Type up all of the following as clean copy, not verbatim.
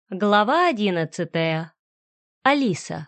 Глава 11. Алиса.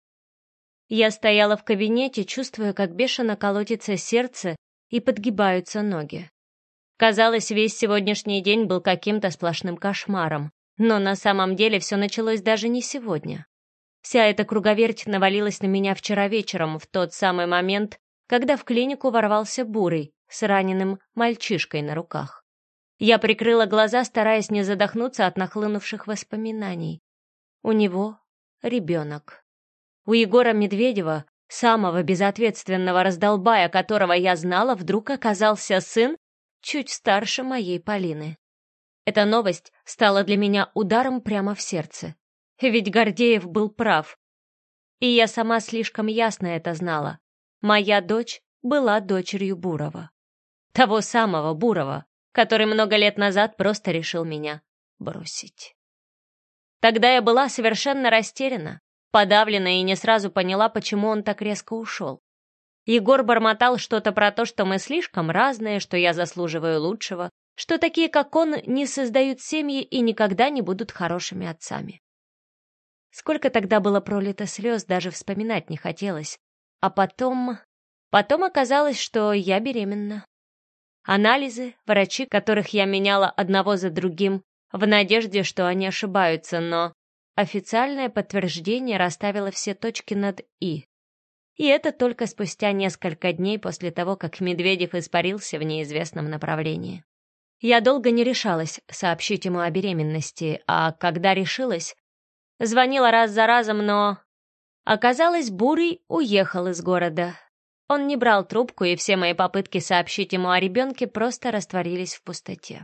Я стояла в кабинете, чувствуя, как бешено колотится сердце и подгибаются ноги. Казалось, весь сегодняшний день был каким-то сплошным кошмаром, но на самом деле все началось даже не сегодня. Вся эта круговерть навалилась на меня вчера вечером, в тот самый момент, когда в клинику ворвался Бурый с раненым мальчишкой на руках. Я прикрыла глаза, стараясь не задохнуться от нахлынувших воспоминаний. У него ребенок. У Егора Медведева, самого безответственного раздолбая, которого я знала, вдруг оказался сын чуть старше моей Полины. Эта новость стала для меня ударом прямо в сердце. Ведь Гордеев был прав. И я сама слишком ясно это знала. Моя дочь была дочерью Бурова. Того самого Бурова, который много лет назад просто решил меня бросить. Тогда я была совершенно растеряна, подавлена и не сразу поняла, почему он так резко ушел. Егор бормотал что-то про то, что мы слишком разные, что я заслуживаю лучшего, что такие, как он, не создают семьи и никогда не будут хорошими отцами. Сколько тогда было пролито слез, даже вспоминать не хотелось. А потом оказалось, что я беременна. Анализы, врачи, которых я меняла одного за другим, в надежде, что они ошибаются, но официальное подтверждение расставило все точки над «и». И это только спустя несколько дней после того, как Медведев испарился в неизвестном направлении. Я долго не решалась сообщить ему о беременности, а когда решилась, звонила раз за разом, но... Оказалось, Бурый уехал из города. Он не брал трубку, и все мои попытки сообщить ему о ребенке просто растворились в пустоте.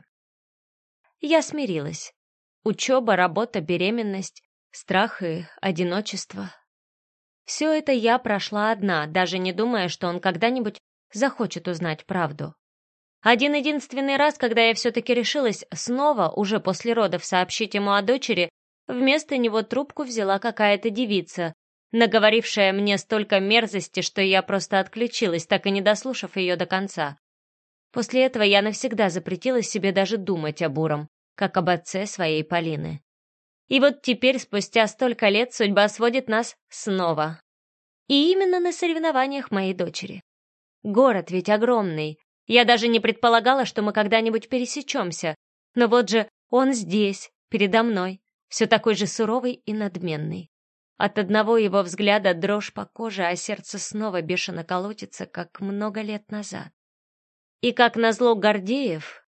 Я смирилась. Учеба, работа, беременность, страх и одиночество. Все это я прошла одна, даже не думая, что он когда-нибудь захочет узнать правду. Один-единственный раз, когда я все-таки решилась снова, уже после родов, сообщить ему о дочери, вместо него трубку взяла какая-то девица, наговорившая мне столько мерзости, что я просто отключилась, так и не дослушав ее до конца. После этого я навсегда запретила себе даже думать о Буром, как об отце своей Полины. И вот теперь, спустя столько лет, судьба сводит нас снова. И именно на соревнованиях моей дочери. Город ведь огромный. Я даже не предполагала, что мы когда-нибудь пересечемся. Но вот же он здесь, передо мной, все такой же суровый и надменный. От одного его взгляда дрожь по коже, а сердце снова бешено колотится, как много лет назад. И как назло Гордеев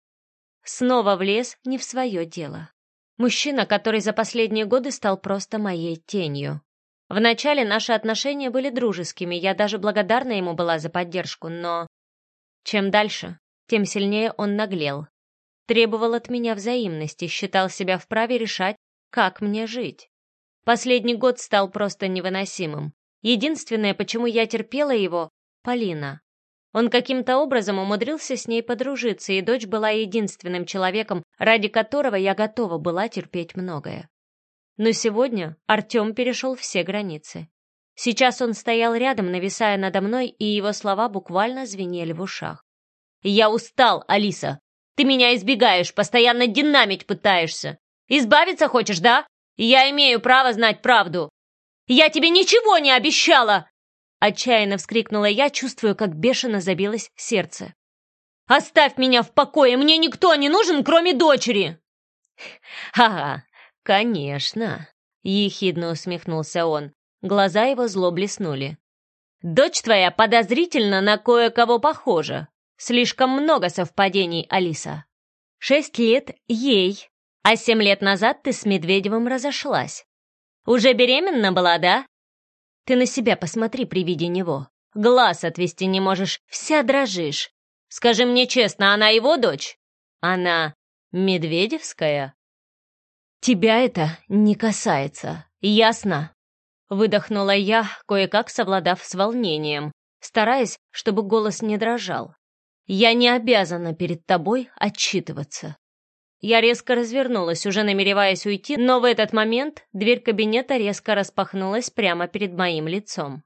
снова влез не в свое дело. Мужчина, который за последние годы стал просто моей тенью. Вначале наши отношения были дружескими, я даже благодарна ему была за поддержку, но... Чем дальше, тем сильнее он наглел. Требовал от меня взаимности, считал себя вправе решать, как мне жить. Последний год стал просто невыносимым. Единственное, почему я терпела его — Полина. Он каким-то образом умудрился с ней подружиться, и дочь была единственным человеком, ради которого я готова была терпеть многое. Но сегодня Артем перешел все границы. Сейчас он стоял рядом, нависая надо мной, и его слова буквально звенели в ушах. «Я устал, Алиса! Ты меня избегаешь, постоянно динамить пытаешься! Избавиться хочешь, да? Я имею право знать правду! Я тебе ничего не обещала!» Отчаянно вскрикнула я, чувствуя, как бешено забилось сердце. «Оставь меня в покое! Мне никто не нужен, кроме дочери!» «Ага, конечно!» — ехидно усмехнулся он. Глаза его зло блеснули. «Дочь твоя подозрительно на кое-кого похожа. Слишком много совпадений, Алиса. 6 лет ей, а 7 лет назад ты с Медведевым разошлась. Уже беременна была, да? Ты на себя посмотри при виде него. Глаз отвести не можешь, вся дрожишь. Скажи мне честно, она его дочь? Она медведевская?» «Тебя это не касается, ясно?» Выдохнула я, кое-как совладав с волнением, стараясь, чтобы голос не дрожал. «Я не обязана перед тобой отчитываться». Я резко развернулась, уже намереваясь уйти, но в этот момент дверь кабинета резко распахнулась прямо перед моим лицом.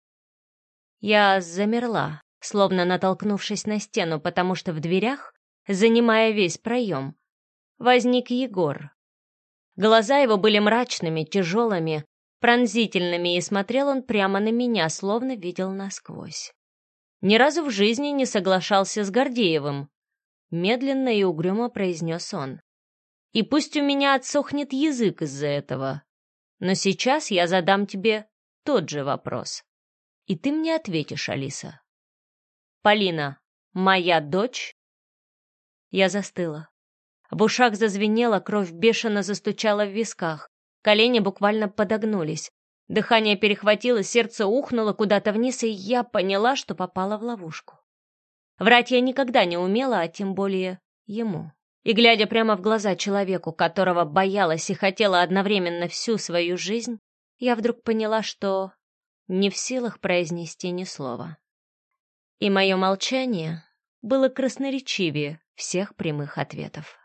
Я замерла, словно натолкнувшись на стену, потому что в дверях, занимая весь проем, возник Егор. Глаза его были мрачными, тяжелыми, пронзительными, и смотрел он прямо на меня, словно видел насквозь. Ни разу в жизни не соглашался с Гордеевым, медленно и угрюмо произнес он. И пусть у меня отсохнет язык из-за этого, но сейчас я задам тебе тот же вопрос. И ты мне ответишь, Алиса. Полина, моя дочь? Я застыла. В ушах зазвенело, кровь бешено застучала в висках, колени буквально подогнулись. Дыхание перехватило, сердце ухнуло куда-то вниз, и я поняла, что попала в ловушку. Врать я никогда не умела, а тем более ему. И, глядя прямо в глаза человеку, которого боялась и хотела одновременно всю свою жизнь, я вдруг поняла, что не в силах произнести ни слова. И мое молчание было красноречивее всех прямых ответов.